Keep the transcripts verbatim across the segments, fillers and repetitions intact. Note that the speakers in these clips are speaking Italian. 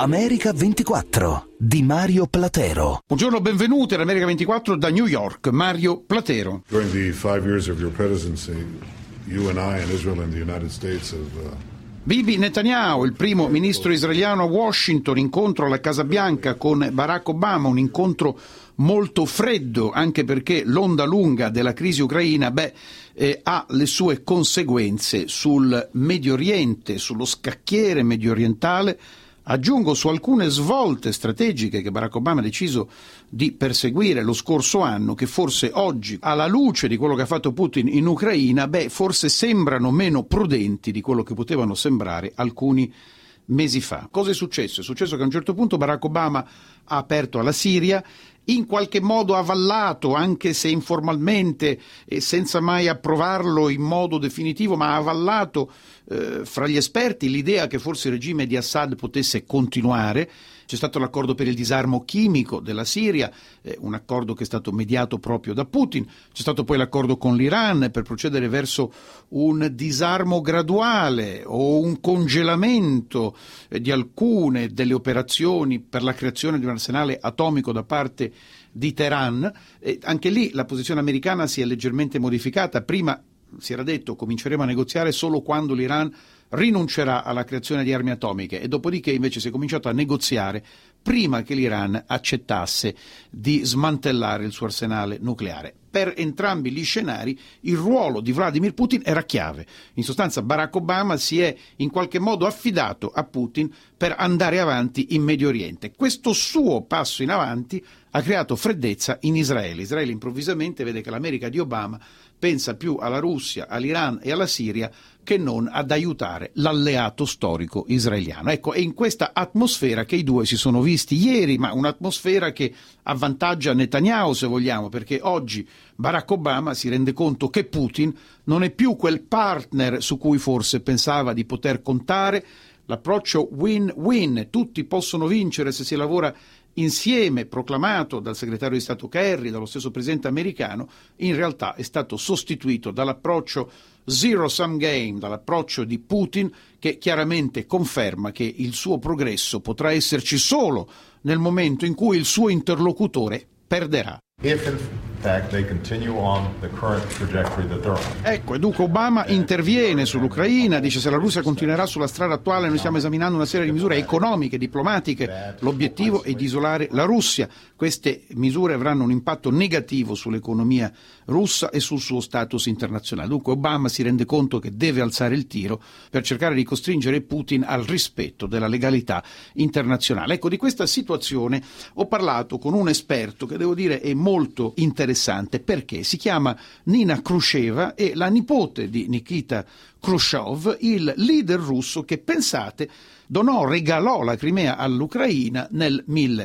America ventiquattro di Mario Platero. Buongiorno, benvenuti all'America ventiquattro da New York, Mario Platero. During the five years of your presidency, you and I and Israel and the United States have uh... Bibi Netanyahu, il primo ministro israeliano a Washington, incontro alla Casa Bianca con Barack Obama, un incontro molto freddo, anche perché l'onda lunga della crisi ucraina beh, eh, ha le sue conseguenze sul Medio Oriente, sullo scacchiere medio orientale. Aggiungo su alcune svolte strategiche che Barack Obama ha deciso di perseguire lo scorso anno, che forse oggi, alla luce di quello che ha fatto Putin in Ucraina, beh, forse sembrano meno prudenti di quello che potevano sembrare alcuni mesi fa. Cosa è successo? È successo che a un certo punto Barack Obama ha aperto alla Siria, in qualche modo avallato, anche se informalmente e senza mai approvarlo in modo definitivo, ma ha avallato eh, fra gli esperti l'idea che forse il regime di Assad potesse continuare. C'è stato l'accordo per il disarmo chimico della Siria, eh, un accordo che è stato mediato proprio da Putin. C'è stato poi l'accordo con l'Iran per procedere verso un disarmo graduale o un congelamento eh, di alcune delle operazioni per la creazione di un arsenale atomico da parte di Teheran. E anche lì la posizione americana si è leggermente modificata. Prima si era detto cominceremo a negoziare solo quando l'Iran rinuncerà alla creazione di armi atomiche, e dopodiché invece si è cominciato a negoziare prima che l'Iran accettasse di smantellare il suo arsenale nucleare. Per entrambi gli scenari il ruolo di Vladimir Putin era chiave. In sostanza Barack Obama si è in qualche modo affidato a Putin per andare avanti in Medio Oriente. Questo suo passo in avanti ha creato freddezza in Israele. Israele improvvisamente vede che l'America di Obama pensa più alla Russia, all'Iran e alla Siria che non ad aiutare l'alleato storico israeliano. Ecco, è in questa atmosfera che i due si sono visti ieri, ma un'atmosfera che avvantaggia Netanyahu, se vogliamo, perché oggi Barack Obama si rende conto che Putin non è più quel partner su cui forse pensava di poter contare. L'approccio win-win, tutti possono vincere se si lavora insieme, proclamato dal segretario di Stato Kerry, dallo stesso presidente americano, in realtà è stato sostituito dall'approccio zero-sum game, dall'approccio di Putin, che chiaramente conferma che il suo progresso potrà esserci solo nel momento in cui il suo interlocutore perderà. If in fact they continue on the current trajectory that they're on. Ecco, e dunque Obama interviene sull'Ucraina, dice se la Russia continuerà sulla strada attuale noi stiamo esaminando una serie di misure economiche, diplomatiche, l'obiettivo è di isolare la Russia. Queste misure avranno un impatto negativo sull'economia russa e sul suo status internazionale. Dunque Obama si rende conto che deve alzare il tiro per cercare di costringere Putin al rispetto della legalità internazionale. Ecco, di questa situazione ho parlato con un esperto che devo dire è molto interessante, perché si chiama Nina Khrushcheva, è la nipote di Nikita Khrushchev, il leader russo che, pensate, donò, regalò la Crimea all'Ucraina nel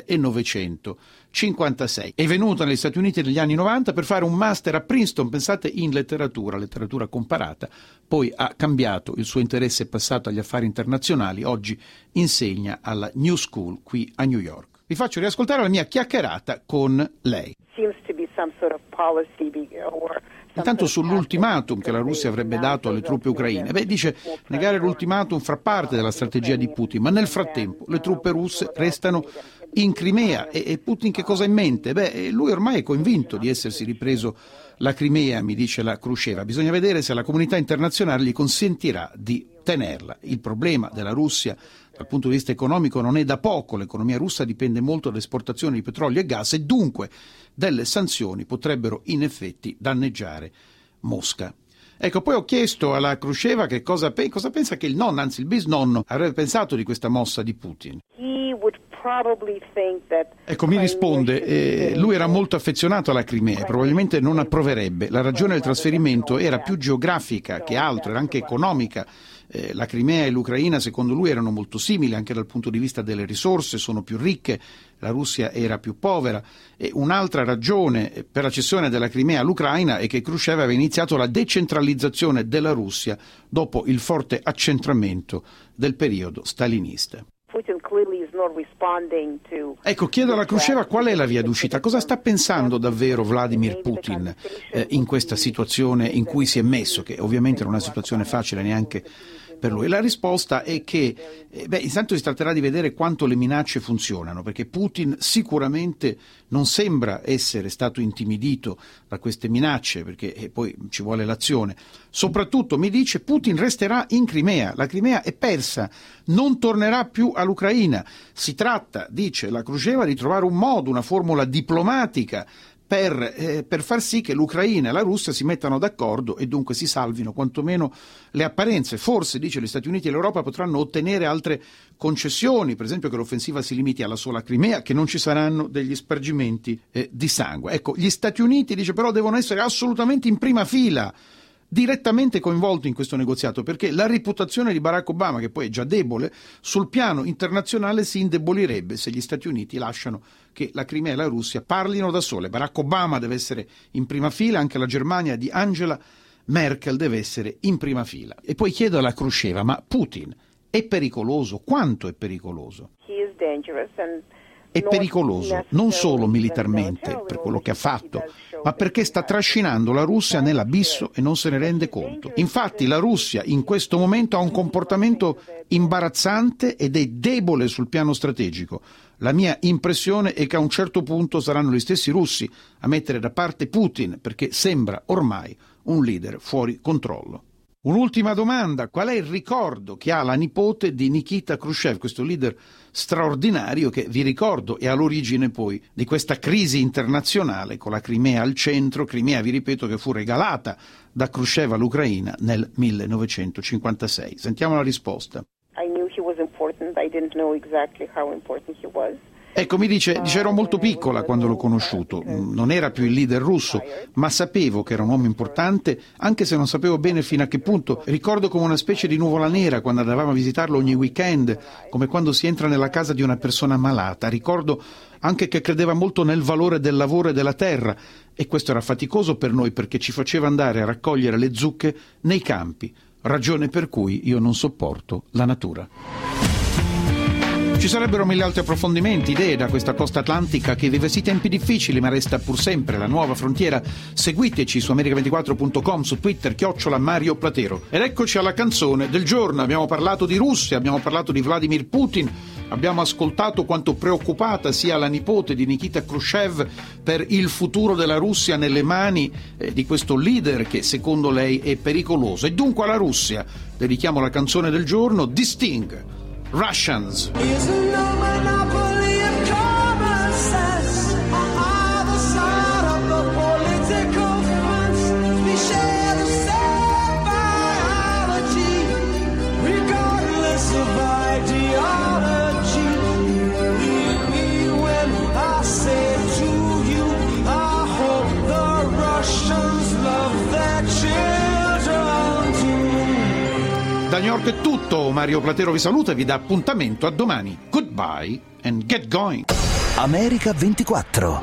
millenovecentocinquantasei. È venuta negli Stati Uniti negli anni novanta per fare un master a Princeton, pensate, in letteratura, letteratura comparata, poi ha cambiato, il suo interesse è passato agli affari internazionali, oggi insegna alla New School qui a New York. Vi faccio riascoltare la mia chiacchierata con lei. Intanto sull'ultimatum che la Russia avrebbe dato alle truppe ucraine, beh, dice negare l'ultimatum fa parte della strategia di Putin, ma nel frattempo le truppe russe restano in Crimea e, e Putin che cosa ha in mente? Beh, lui ormai è convinto di essersi ripreso la Crimea, mi dice la Khrushcheva, bisogna vedere se la comunità internazionale gli consentirà di tenerla. Il problema della Russia dal punto di vista economico non è da poco, l'economia russa dipende molto dall'esportazione di petrolio e gas e dunque delle sanzioni potrebbero in effetti danneggiare Mosca. Ecco, poi ho chiesto alla Khrushcheva che cosa, pe- cosa pensa che il nonno, anzi il bisnonno, avrebbe pensato di questa mossa di Putin. Ecco, mi risponde, eh, lui era molto affezionato alla Crimea, probabilmente non approverebbe. La ragione del trasferimento era più geografica che altro, era anche economica. Eh, la Crimea e l'Ucraina secondo lui erano molto simili anche dal punto di vista delle risorse, sono più ricche, la Russia era più povera. E un'altra ragione per la cessione della Crimea all'Ucraina è che Khrushchev aveva iniziato la decentralizzazione della Russia dopo il forte accentramento del periodo stalinista. Ecco, chiedo alla Khrushcheva qual è la via d'uscita, cosa sta pensando davvero Vladimir Putin eh, in questa situazione in cui si è messo, che ovviamente non è una situazione facile neanche per lui. La risposta è che, eh, beh, intanto si tratterà di vedere quanto le minacce funzionano, perché Putin sicuramente non sembra essere stato intimidito da queste minacce, perché eh, poi ci vuole l'azione. Soprattutto, mi dice, Putin resterà in Crimea, la Crimea è persa, non tornerà più all'Ucraina. Si tratta, dice la Khrushcheva, di trovare un modo, una formula diplomatica Per, eh, per far sì che l'Ucraina e la Russia si mettano d'accordo e dunque si salvino quantomeno le apparenze. Forse, dice, gli Stati Uniti e l'Europa potranno ottenere altre concessioni, per esempio che l'offensiva si limiti alla sola Crimea, che non ci saranno degli spargimenti eh, di sangue. Ecco, gli Stati Uniti, dice, però devono essere assolutamente in prima fila, direttamente coinvolti in questo negoziato, perché la reputazione di Barack Obama, che poi è già debole, sul piano internazionale si indebolirebbe se gli Stati Uniti lasciano che la Crimea e la Russia parlino da sole. Barack Obama deve essere in prima fila, anche la Germania di Angela Merkel deve essere in prima fila. E poi chiedo alla Khrushcheva, ma Putin è pericoloso? Quanto è pericoloso? He is dangerous and È pericoloso non solo militarmente per quello che ha fatto, ma perché sta trascinando la Russia nell'abisso e non se ne rende conto. Infatti la Russia in questo momento ha un comportamento imbarazzante ed è debole sul piano strategico. La mia impressione è che a un certo punto saranno gli stessi russi a mettere da parte Putin, perché sembra ormai un leader fuori controllo. Un'ultima domanda: qual è il ricordo che ha la nipote di Nikita Khrushchev, questo leader straordinario che, vi ricordo, è all'origine poi di questa crisi internazionale con la Crimea al centro, Crimea, vi ripeto, che fu regalata da Khrushchev all'Ucraina nel millenovecentocinquantasei. Sentiamo la risposta. I knew he was important, I didn't know exactly how important he was. Ecco, mi dice, dice, ero molto piccola quando l'ho conosciuto, non era più il leader russo, ma sapevo che era un uomo importante, anche se non sapevo bene fino a che punto. Ricordo come una specie di nuvola nera quando andavamo a visitarlo ogni weekend, come quando si entra nella casa di una persona malata. Ricordo anche che credeva molto nel valore del lavoro e della terra, e questo era faticoso per noi perché ci faceva andare a raccogliere le zucche nei campi, ragione per cui io non sopporto la natura. Ci sarebbero mille altri approfondimenti, idee da questa costa atlantica che vive sì tempi difficili ma resta pur sempre la nuova frontiera. Seguiteci su america ventiquattro punto com, su Twitter, chiocciola Mario Platero. Ed eccoci alla canzone del giorno. Abbiamo parlato di Russia, abbiamo parlato di Vladimir Putin, abbiamo ascoltato quanto preoccupata sia la nipote di Nikita Khrushchev per il futuro della Russia nelle mani eh, di questo leader che secondo lei è pericoloso. E dunque alla Russia dedichiamo la canzone del giorno di Sting, Russians. Da New York è tutto, Mario Platero vi saluta e vi dà appuntamento a domani. Goodbye and get going. America ventiquattro.